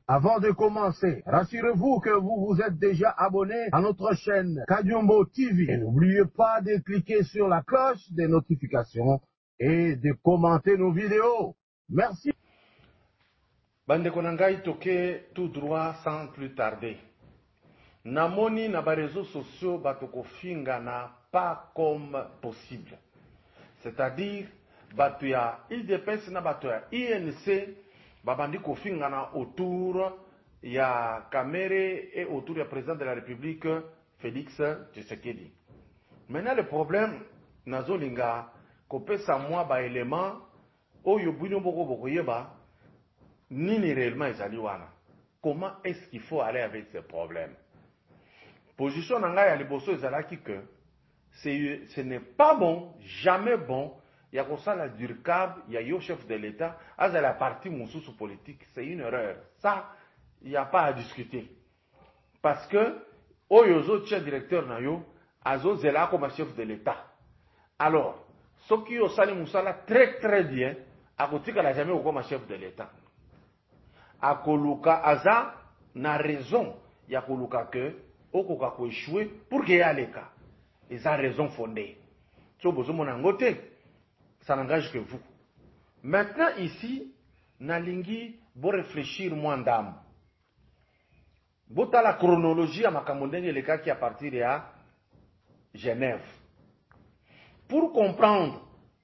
Avant de commencer, rassurez-vous que vous vous êtes déjà abonné à notre chaîne Kadiombo TV. Et n'oubliez pas de cliquer sur la cloche des notifications et de commenter nos vidéos. Merci. Bande Konangai toke tout droit sans plus tarder. Namoni na ba réseaux sociaux batoko finga na pas comme possible. C'est-à-dire batuya IDPS na batuya INC babandi ko finga na autour ya Kamere et autour du président de la République Félix Tshisekedi. Maintenant le problème nazolinga kopesa moi ba élément oyo bwino boko boko yeba nini réellement ezali wana. Comment est-ce qu'il faut aller avec ces problèmes? Position nanga ya liboso ezalaki que ce n'est pas bon, jamais bon. Il y a comme ça la durcab, il y a yo chef de l'État, à la partie moussous politique, c'est une erreur. Ça, il n'y a pas à discuter. Parce que oyozo chef directeur na yo, azo zela comme chef de l'État. Alors, ce qui yo sali moussala très très bien, à côté qu'elle a jamais eu comme chef de l'État. A koluka aza na raison, il y a koluka que okoka ko échouer pour qu'il y ait les cas. Ils ont raison fondée. So bozo monangote, ça n'engage que vous. Maintenant ici, nalingi bo réfléchir moins d'âme. Bota la chronologie à makamondenge les cas qui à partir de Genève. Pour comprendre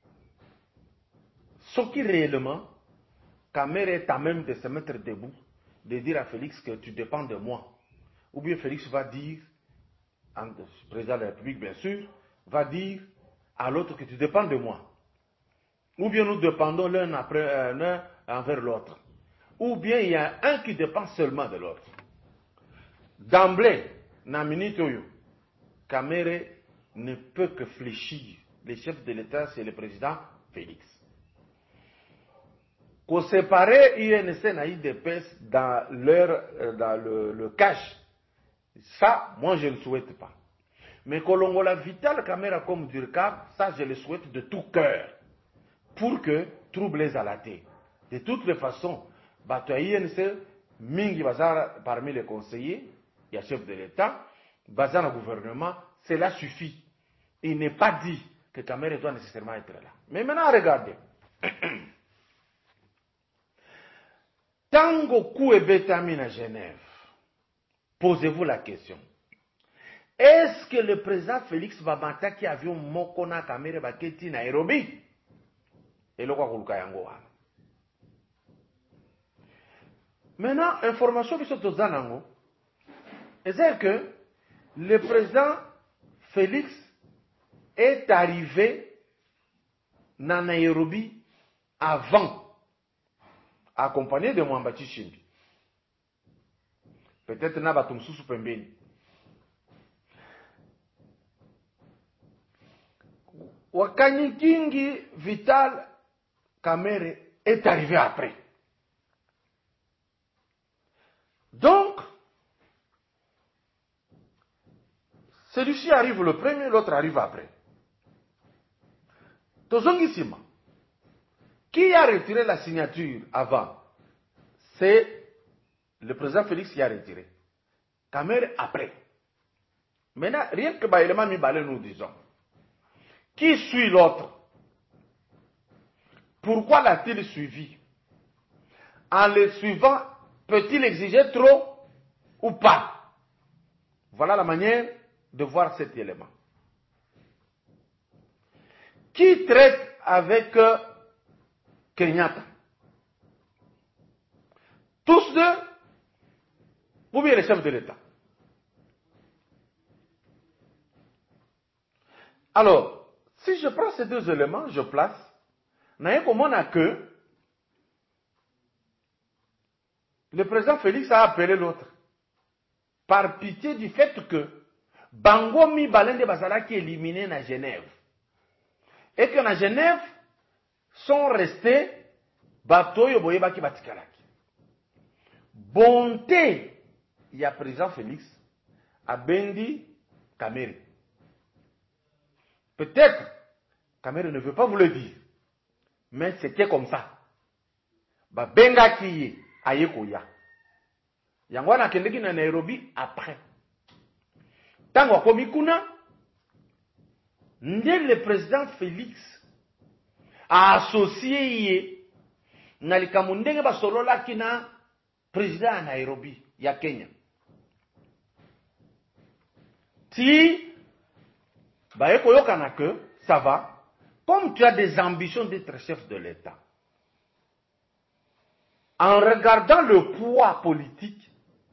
ce qui réellement Kamere est à même de se mettre debout, de dire à Félix que tu dépends de moi. Ou bien Félix va dire, le président de la République bien sûr, va dire à l'autre que tu dépends de moi. Ou bien nous dépendons l'un envers l'autre. Ou bien il y a un qui dépend seulement de l'autre. D'emblée, na minute oyo, Kamere ne peut que fléchir. Le chef de l'État, c'est le président Félix. Qu'on séparer INC et IDPS dans le cash, ça, moi je ne le souhaite pas. Mais Kolongola Vital Kamera comme Durkab, ça je le souhaite de tout cœur. Pour que trouble les alatés. De toutes les façons, Bato INC, Mingi Bazar parmi les conseillers, il y a chef de l'État, Bazar le gouvernement, cela suffit. Il n'est pas dit que Kamera doit nécessairement être là. Mais maintenant, regardez. Tango Kouebetamine à Genève, posez-vous la question. Est-ce que le président Félix Babanta qui avait un mokona Kamere Baketi Nairobi? Et le Kouka Yango. Maintenant, information qui sont aux Zanango, c'est que le président Félix est arrivé dans Nairobi avant, accompagné de Mwambati Shimbi. Peut-être n'a pas tout sous pembeni. Wakani Kingi Vital Kamere est arrivé après. Donc, celui-ci arrive le premier, l'autre arrive après. Tozongissima. Qui a retiré la signature avant? C'est le président Félix qui a retiré. Kamere après. Maintenant, rien que l'élément Mibale nous disons. Qui suit l'autre? Pourquoi l'a-t-il suivi? En le suivant, peut-il exiger trop ou pas? Voilà la manière de voir cet élément. Qui traite avec Kenyatta? Tous deux, ou bien les chefs de l'État? Alors, si je prends ces deux éléments, je place, n'a comment on a que le président Félix a appelé l'autre. Par pitié du fait que Bango Mi Balende Basala qui est éliminé à Genève. Et que à Genève sont restés Batoyo Boyebaki Batikalaki. Bonté, il y a président Félix à Bendi Kamere. Peut-être Kamere ne veut pas vous le dire, mais c'était comme ça. Ba Benga Kiye Ayekoya. Yangwana kendeki na Nairobi après. Tango akomi kuna, le président Félix a associé na likambo ndenge basololaki na président ya Nairobi ya Kenya. Si baye koyokana que ça va, comme tu as des ambitions d'être chef de l'État, en regardant le poids politique,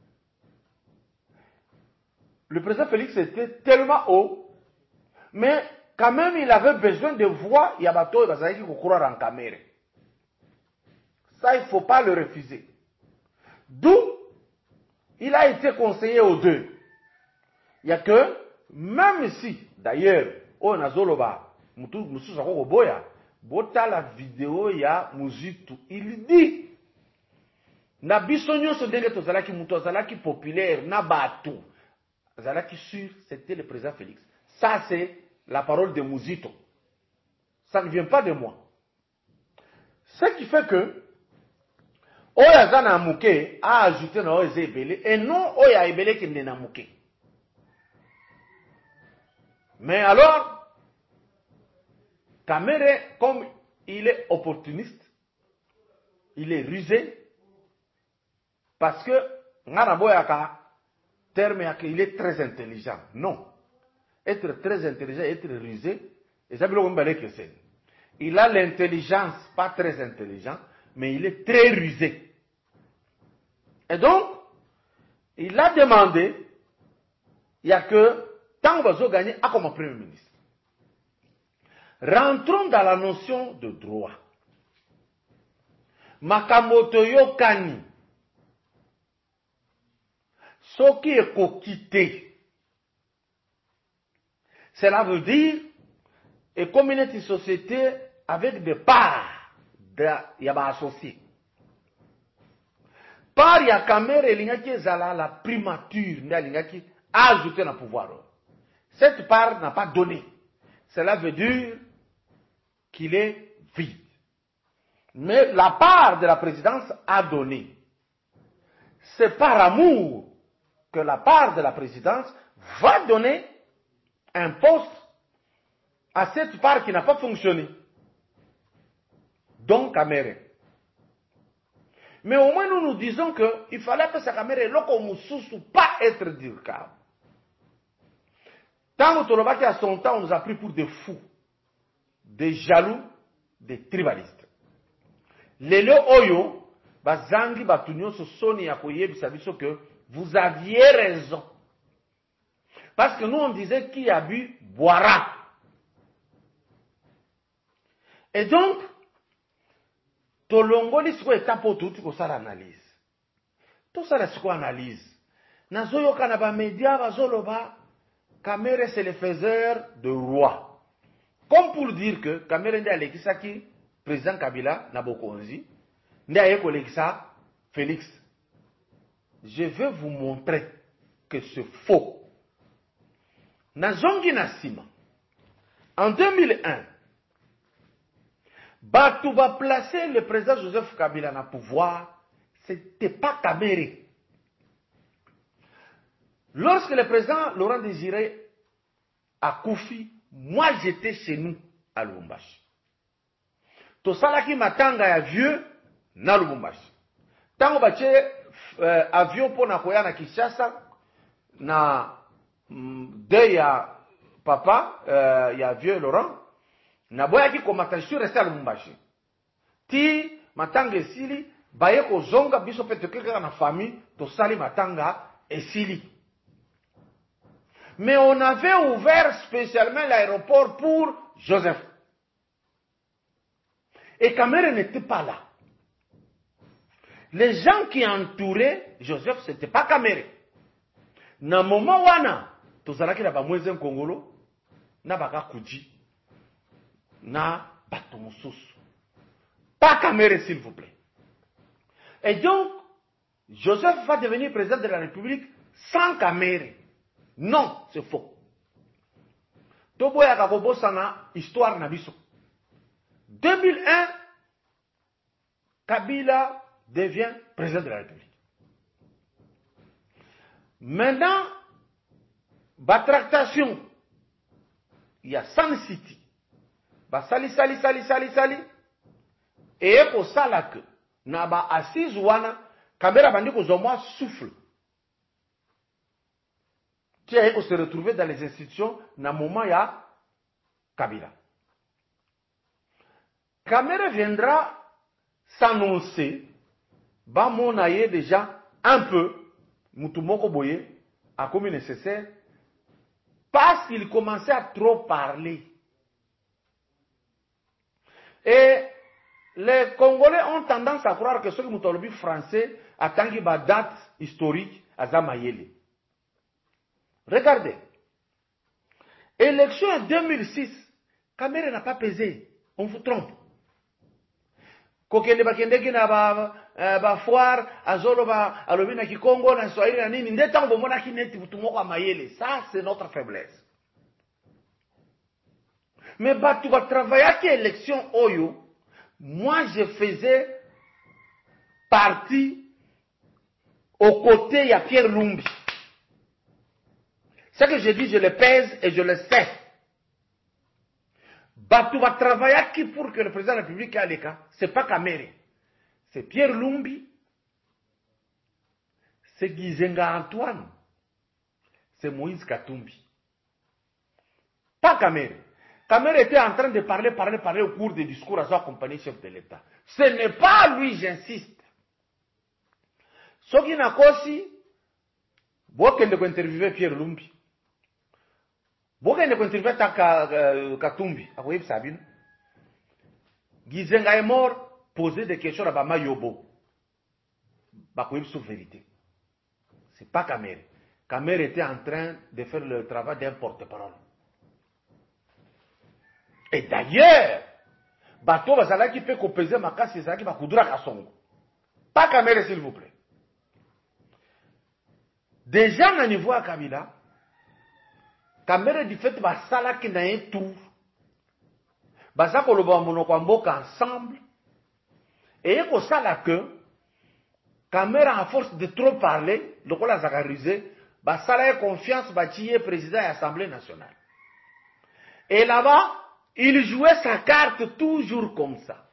le président Félix était tellement haut, mais quand même il avait besoin de voix Yabato et Bazaki Kokura en caméra. Ça, il ne faut pas le refuser. D'où il a été conseillé aux deux. Il n'y a que, même si, d'ailleurs, on a Zoloba, Moussou Sako Boya, Bota la vidéo, il y a Mouzitou, il dit, na bisonyo se denge to zalaki muto zalaki populaire, na batou, zalaki sûr, c'était le président Félix. Ça, c'est la parole de Mouzito. Ça ne vient pas de moi. Ce qui fait que, Oya Zana Mouké a ajouté na Oya Ebele, et non Oya Ebele qui n'est na Mouké. Mais alors, Kamere, comme il est opportuniste, il est rusé, parce que, Nganaboyaka, terme il est très intelligent. Non. Être très intelligent, être rusé, et ça que il a l'intelligence, pas très intelligent, mais il est très rusé. Et donc, il a demandé, il n'y a que, tant qu'on va gagner, à comme Premier ministre. Rentrons dans la notion de droit. Makamoto Yokani, ce qui est coquité, cela veut dire et comme une société avec des parts, il y a associé. Par il y a caméra et la primature, il y a ajouté un pouvoir. Cette part n'a pas donné. Cela veut dire qu'il est vide. Mais la part de la présidence a donné. C'est par amour que la part de la présidence va donner un poste à cette part qui n'a pas fonctionné. Donc, caméra. Mais au moins, nous disons qu'il fallait que sa caméra ne pas être durable. Tant que Tolobaki à son temps, on nous a pris pour des fous, des jaloux, des tribalistes. Lelo Oyo, Bazangi Batunyo Soni Yakoye Bisabiso que vous aviez raison. Parce que nous on disait qui a bu boira. Et donc, Tolongoli siko etapo tout ko ça l'analyse. Tout ça c'est quoi analyse? Nazoyo kanaba média bazoloba Kamere c'est le faiseur de roi. Comme pour dire que Kamere ndi alekisaki président Kabila Nabokonzi, ndi ayeko lekisa Félix. Je vais vous montrer que c'est faux. Nazongi Nasima. En 2001, Batou va placer le président Joseph Kabila na pouvoir, c'était pas Kamere. Lorsque le président Laurent Désiré a Koufi, moi j'étais chez nous à Lubumbashi. Tosalaki matanga ya vieux na Lubumbashi. Tango bache avion pour na koya na Kinshasa na de ya papa ya vieux Laurent na boyaki komata sur rester à Lubumbashi. Ti matanga esili baye ko zonga biso pe tokeka na famille tosali matanga esili. Mais on avait ouvert spécialement l'aéroport pour Joseph. Et Kamere n'était pas là. Les gens qui entouraient Joseph, ce n'était pas Kamere. Na moment wana, tozalaki na ba mweze Kongolo, na baka kuji, na bato mosusu. Pas Kamere, s'il vous plaît. Et donc, Joseph va devenir président de la République sans Kamere. Non, c'est faux. Toboya Kabobo Sana, histoire Nabiso. 2001, Kabila devient président de la République. Maintenant, la tractation, il y a Sun City. Sali. Et pour ça, là, que, na ba assise wana, caméra bandi ko zomwa souffle. Qui a se retrouver dans les institutions, na moment ya Kabila. Caméra viendra s'annoncer, ba mon aye déjà un peu, Moutoumoko Boye, a comme nécessaire, parce qu'il commençait à trop parler. Et les Congolais ont tendance à croire que ceux qui sont français attendent une date historique à Zamayele. Regardez. Élection en 2006, Kamere n'a pas pesé. On vous trompe. Kokende bakendeki na ba foire azolo ba alobi na Kikongo na Swahili na nini ndeta ngomona kineti butumoko a Mayele. Ça c'est notre faiblesse. Mais batu va travailler à élection oyo. Moi je faisais partie aux côtés de Pierre Lumbi. Ce que je dis, je le pèse et je le sais. Batu va travailler pour que le président de la République ait les cas. Ce n'est pas Kamere. C'est Pierre Lumbi. C'est Gizenga Antoine. C'est Moïse Katumbi. Pas Kamere. Kamere était en train de parler au cours des discours à son compagnie chef de l'État. Ce n'est pas lui, j'insiste. Ce qui n'a pas aussi, beaucoup de interviewer Pierre Lumbi. Beaucoup de interviewer Katumbi. Vous voyez ça bien? Gizenga est mort, poser des questions à Bama Yobo. Vous voyez la vérité. Ce n'est pas Kamere. Kamere était en train de faire le travail d'un porte-parole. Et d'ailleurs, bateau bazala qui peut composer ma casse, c'est ça qui va coudra Kassongo. Pas Kamere, s'il vous plaît. Déjà, dans le niveau à Kabila, Kamere du fait basala qui n'a un tour. Basa ko loba monokwamboka ensemble. Et ko sala que Kamere à force de trop parler, le kola zakarisé, basala confiance bâtie président de l'Assemblée nationale. Et là-bas, il jouait sa carte toujours comme ça.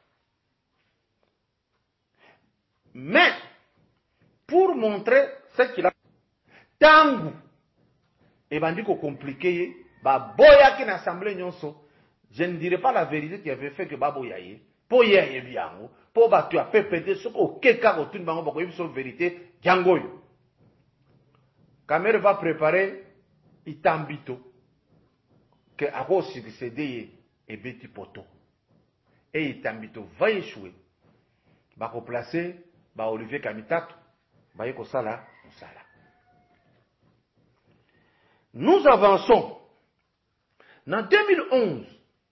Mais, pour montrer ce qu'il a, tangu, et bandi ko compliqué, ba boya qui n'assemblée nyonso, je ne dirais pas la vérité qui avait fait que ba boya ye, po ye ye biango, po ba tu a pépété, ce ko keka ko tun bango ba ko yibso vérité, djangoyo. Kamere va préparer Itambito, que a succédé et Betty Poto. Et Itambito va échouer. Va replacer Olivier Kamitato. Va y sala. Nous avançons. En 2011,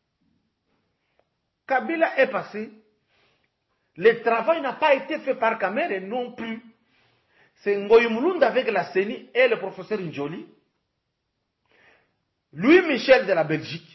Kabila est passé. Le travail n'a pas été fait par Kamere non plus. C'est Ngoyi Mulunda avec la CENI et le professeur Njoli. Louis Michel de la Belgique.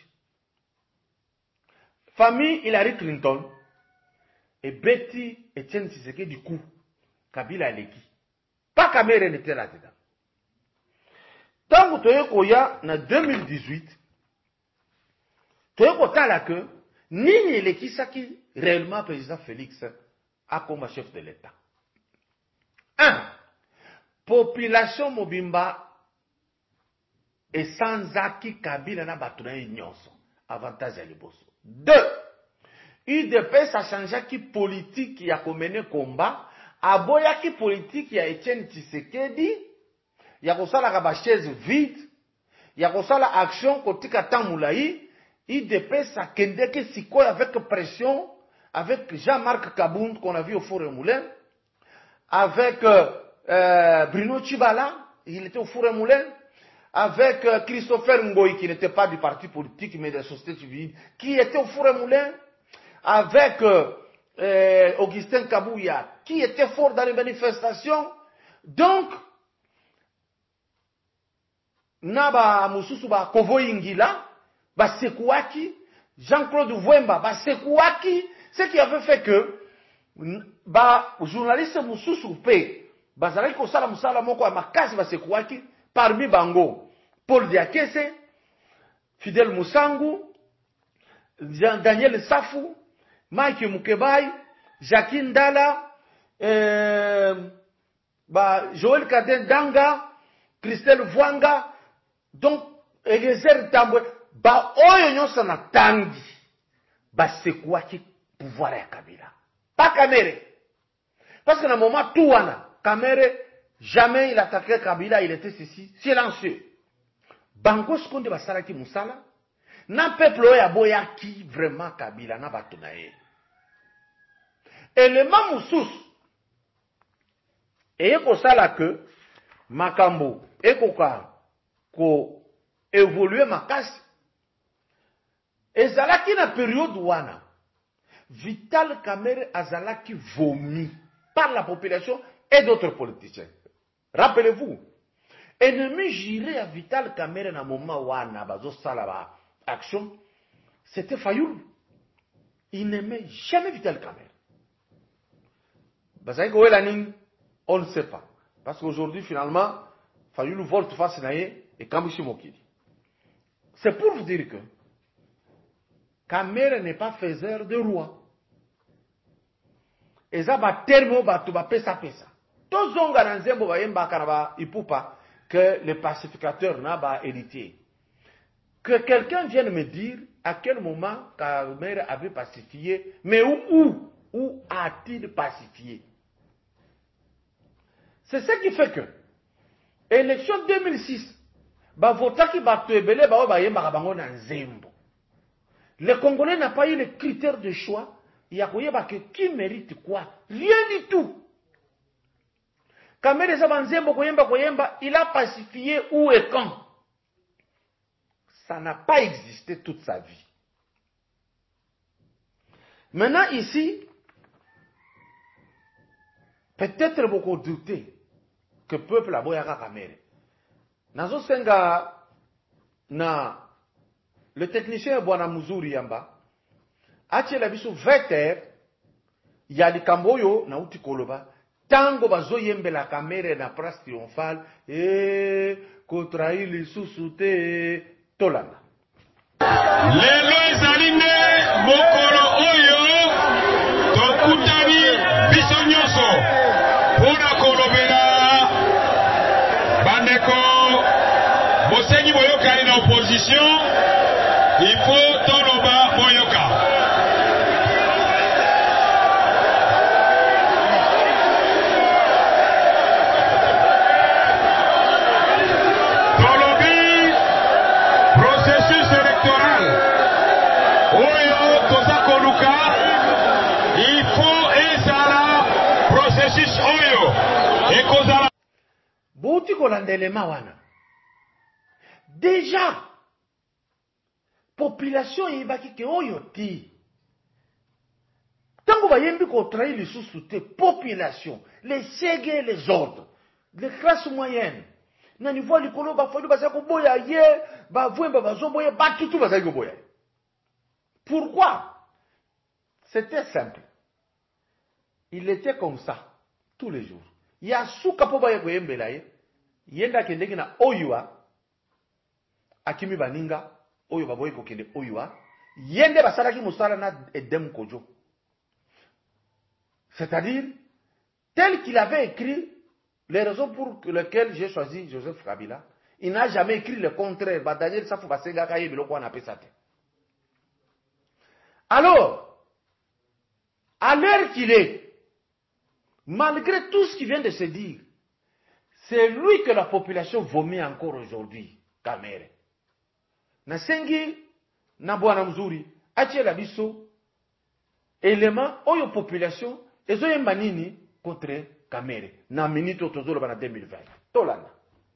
Famille Hillary Clinton et Betty Etienne Tshisekedi du coup, Kabila Leki. Pas Kamere n'était là-dedans. Tant que tu es en 2018, tu es là que Nini Leki Saki, réellement président Félix, a comme chef de l'État. 1. Population Mobimba et sans acquis Kabila na batuna nyonso. Avantage à l'Ebosso. 2. UDPS a changé qui politique qui a mené combat. Aboya qui politique qui a Etienne Tshisekedi. Il y a ça la chaise vide. Il y a ça la action côté Katamulaï. UDPS a kende qui siko avec pression. Avec Jean-Marc Kabound qu'on a vu au Four et Moulin. Avec Bruno Chibala. Il était au Four et Moulin. Avec Christopher Ngoï, qui n'était pas du parti politique, mais de la société civile, qui était au Four et Moulin, avec Augustin Kabouya, qui était fort dans les manifestations. Donc, Naba Moussousou ba Kovo Ingila, ba Sekouaki, Jean-Claude Vouemba, ba Sekouaki, ce qui avait fait que, ba journaliste Moussousou P, bazalaki kosala musala moko ya makasi basekuwaki parmi bango Paul Diakese, Fidel Musangu, Daniel Safu, Mike Mukebai, Jacques Ndala, Joël Kaden Danga, Christelle Vwanga, donc Eliezer Tambwe, oyo nyonso na tangi basekuwaki pouvoir ya Kabila. Pas Kamere. Parce que dans le moment tout wana, Kamere jamais il attaquait Kabila, il était silencieux. Bango skonde basalaki musala, na peuple oyo aboyaki vraiment Kabila na bato na ye. Élément mosusu eye kosala que makambo ekoka ko évoluer makasi. Ezalaki na période wana Vital Kamerhe azalaki vomi par la population et d'autres politiciens. Rappelez-vous, ennemi juré à Vital Kamerhe na moment wana bazo sala ba action, c'était Fayoulou. Il n'aimait jamais Vital Kamerhe. Bazaki Welaning, on ne sait pas. Parce qu'aujourd'hui, finalement, Fayoulou volte face naye et Kambishi Mokili. C'est pour vous dire que Kamerhe n'est pas faiseur de roi. Et ça va terme ba pesa pesa. Tozonga na nzembo ba yemba kana ba ipupa que le pacificateur n'a pas héritier. Que quelqu'un vienne me dire à quel moment Kamerhe avait pacifié, mais où a-t-il pacifié? C'est ce qui fait que élection 2006 ba votaki ba tebele ba yemba bango na nzembo. Le Congolais n'a pas eu les critères de choix. Il y a qui mérite quoi? Rien du tout. Kamerhe Zabanzembo Koyemba, il a pacifié où et quand? Ça n'a pas existé toute sa vie. Maintenant ici, peut-être beaucoup douter que le peuple a boyaka Kamerhe. Nazo senga na le technicien Bwana Muzuri Yamba. Ache la biso 20h ya likamboyo na uti koloba tango bazo yembela Kamerhe na place triomphale kontrahi lisusu te tolanda lelo ezaline mokolo oyo tokutani biso nyonso mpona kolobela bandeko bosengi boyokani na opposition il faut toloba boyoka. Bouti kolandelema wana. Déjà, population yibaki ke oyo ti. Tango bayembi ko trahi les sous-soutés, population, les chègues et les autres, les classes moyennes. Na niveau likolo ba fodi basako boya ye, ba vwemba bazo boya ba tutu basako boya. Pourquoi? C'était simple. Il était comme ça tous les jours. Ya suka po baye koyembela ye. Yenda kendeki na oyua akimi baninga oyo baboye kokende oyua yende basalaki musala na edem kojo. C'est-à-dire tel qu'il avait écrit les raisons pour lesquelles j'ai choisi Joseph Kabila, il n'a jamais écrit le contraire. Ba Daniel Safu basenga kaye biloko na pesate. Alors à l'heure qu'il est, malgré tout ce qui vient de se dire, c'est lui que la population vomit encore aujourd'hui, Kamerhe. Nasengi, na bwana mzuri, atie la biso, élément, oyo population, ezo yemba nini contre Kamerhe. Na minute otozolo bana 2020. Tolana.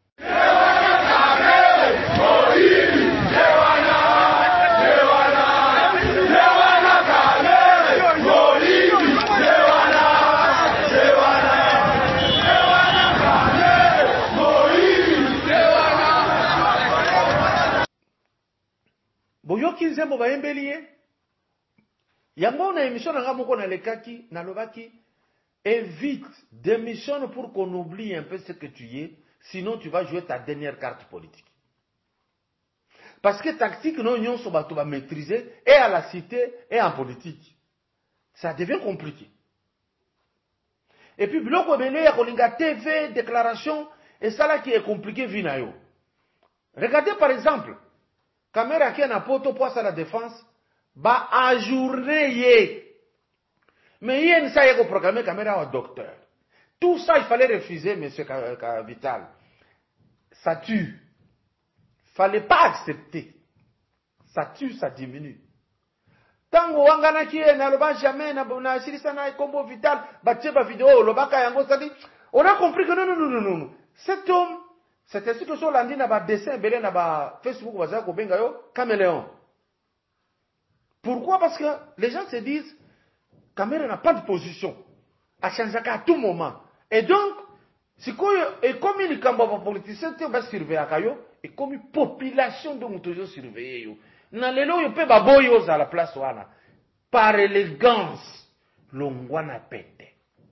Boyoki nzembo bayembeli ye. Yango na émission na nga moko na lekaki, na lobaki, évite, démissionne pour qu'on oublie un peu ce que tu es, sinon tu vas jouer ta dernière carte politique. Parce que tactique, non, on va maîtriser, et à la cité, et en politique. Ça devient compliqué. Et puis, biloko belé, kolinga TV, déclaration, et ça là qui est compliqué, vinayo. Regardez par exemple, caméra qui est en poto poisse à la défense, ba ajourner yé. Mais il y a une salle qui programme caméra au docteur. Tout ça, il fallait refuser, monsieur Vital. Ça tue. Fallait pas accepter. Ça tue, ça diminue. Tango wangana kie na loba jamais na silisa na combo Vital, batie ba vidéo lobaka yango ça dit. On a compris que non. Cet homme, c'est ainsi que sur lundi na ba dessin belé na ba Facebook baza ko benga yo caméléon. Pourquoi? Parce que les gens se disent caméra n'a pas de position. A changer à tout moment. Et donc, c'est comme il y politicien qui va surveiller à Kayo, et comme une population de toujours surveiller. Dans les lots, il peut y à la place wana. Par élégance, l'ongwana pété.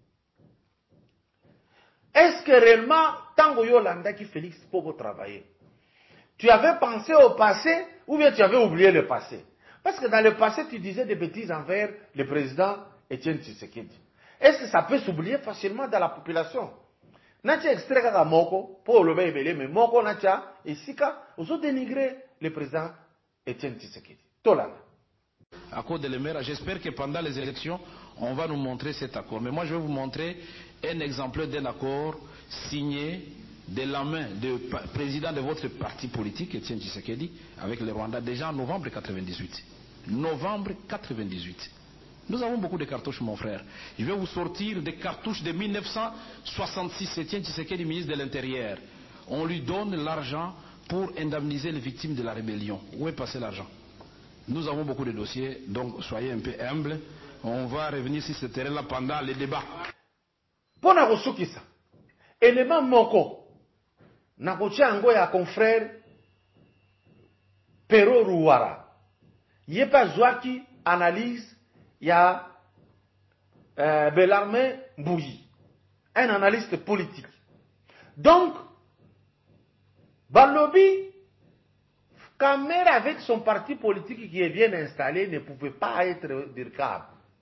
Est-ce que réellement, tant que Yolanda qui Félix pour travailler, tu avais pensé au passé ou bien tu avais oublié le passé? Parce que dans le passé, tu disais des bêtises envers le président Etienne Tshisekedi. Est-ce que ça peut s'oublier facilement dans la population? Natia extrait kaka moko pour le bébé, mais moko natia et sika ils ont dénigré le président Etienne Tshisekedi. Tolana. À cause de l'EMERA, j'espère que pendant les élections, on va nous montrer cet accord. Mais moi, je vais vous montrer un exemplaire d'un accord signé de la main du président de votre parti politique, Etienne Tshisekedi, avec le Rwanda, déjà en novembre 98. Novembre 98. Nous avons beaucoup de cartouches, mon frère. Je vais vous sortir des cartouches de 1966. Etienne Tshisekedi, ministre de l'Intérieur. On lui donne l'argent pour indemniser les victimes de la rébellion. Où est passé l'argent? Nous avons beaucoup de dossiers, donc soyez un peu humbles. On va revenir sur ce terrain-là pendant les débats. Pour Narosukisa, élément moko, Nakotia Angoya confrère Pero Ruwara. Yepa Zouaki analyse. Il y a Bellarmé Mbouyi, un analyste politique. Donc, Balobi, Kamer avec son parti politique qui est bien installé ne pouvait pas être dirkable.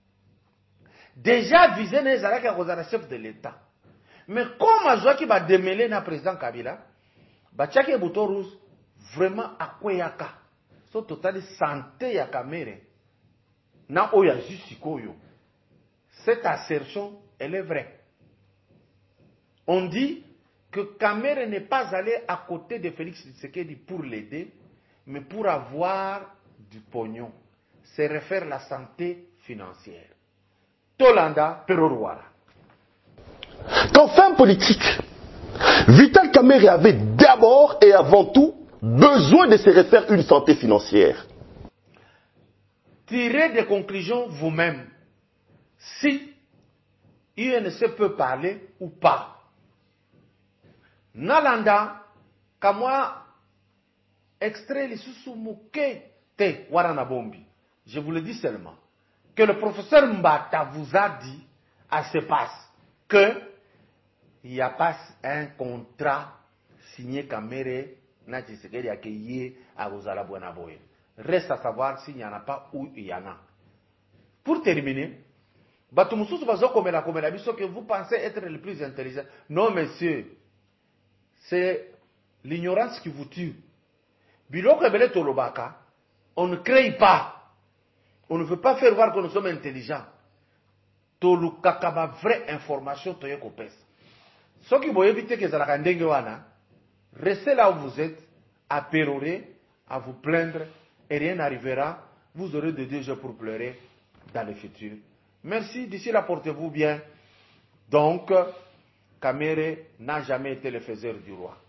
Déjà visé les Arabes à chef de l'État. Mais comme Azouaki va démêler le président Kabila, Bachake Boutorous vraiment à quoi yaka. So total santé ya Kamere. Na oya jusikoyo. Cette assertion, elle est vraie. On dit que Kamere n'est pas allé à côté de Félix Tshisekedi pour l'aider, mais pour avoir du pognon. C'est refaire la santé financière. Tolanda Perorwara. Qu'en fin politique, Vital Kamerhe avait d'abord et avant tout besoin de se refaire une santé financière. Tirez des conclusions vous-même. Si UNC peut parler ou pas. Nalanda, kamwa extrait les sous-mouké te warana bombi. Je vous le dis seulement que le professeur Mbata vous a dit à ce passe que il n'y a pas un contrat signé Kamerhe na Tshisekedi accueilli à Rosala Buenaboye. Reste à savoir s'il n'y en a pas ou il y en a. Pour terminer, que vous pensez être le plus intelligent. Non, monsieur. C'est l'ignorance qui vous tue. On ne crée pas. On ne veut pas faire voir que nous sommes intelligents. Tolukakaba vraie information. Ce qui vous éviter que ça restez là où vous êtes, à pérorer, à vous plaindre, et rien n'arrivera. Vous aurez de 2 jours pour pleurer dans le futur. Merci, d'ici là, portez-vous bien. Donc, Kamerhe n'a jamais été le faiseur du roi.